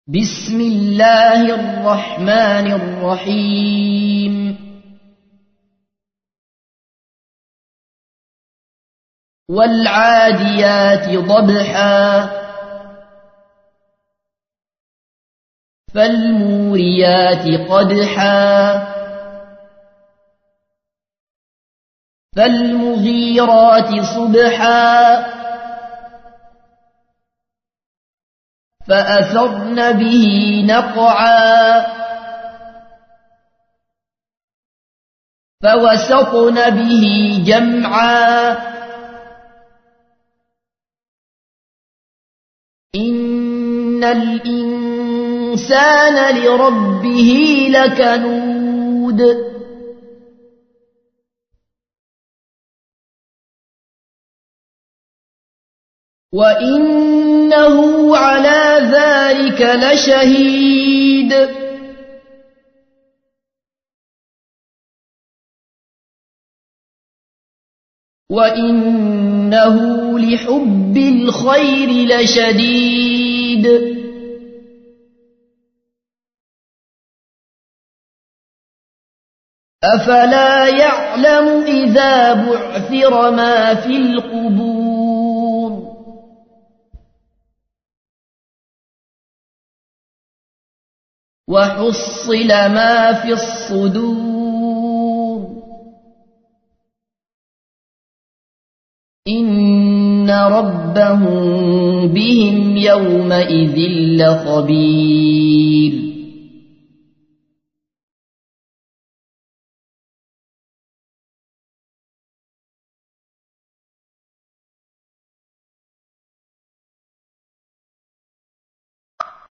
بسم الله الرحمن الرحيم والعاديات ضبحا فالموريات قدحا فالمغيرات صبحا فأثرن به نقعا فوسطن به جمعا إن الإنسان لربه لكنود وإنه على ذلك لشهيد وإنه لحب الخير لشديد أفلا يعلم إذا بعثر ما في القبور وحصل ما في الصدور إن ربهم بهم يومئذ لخبير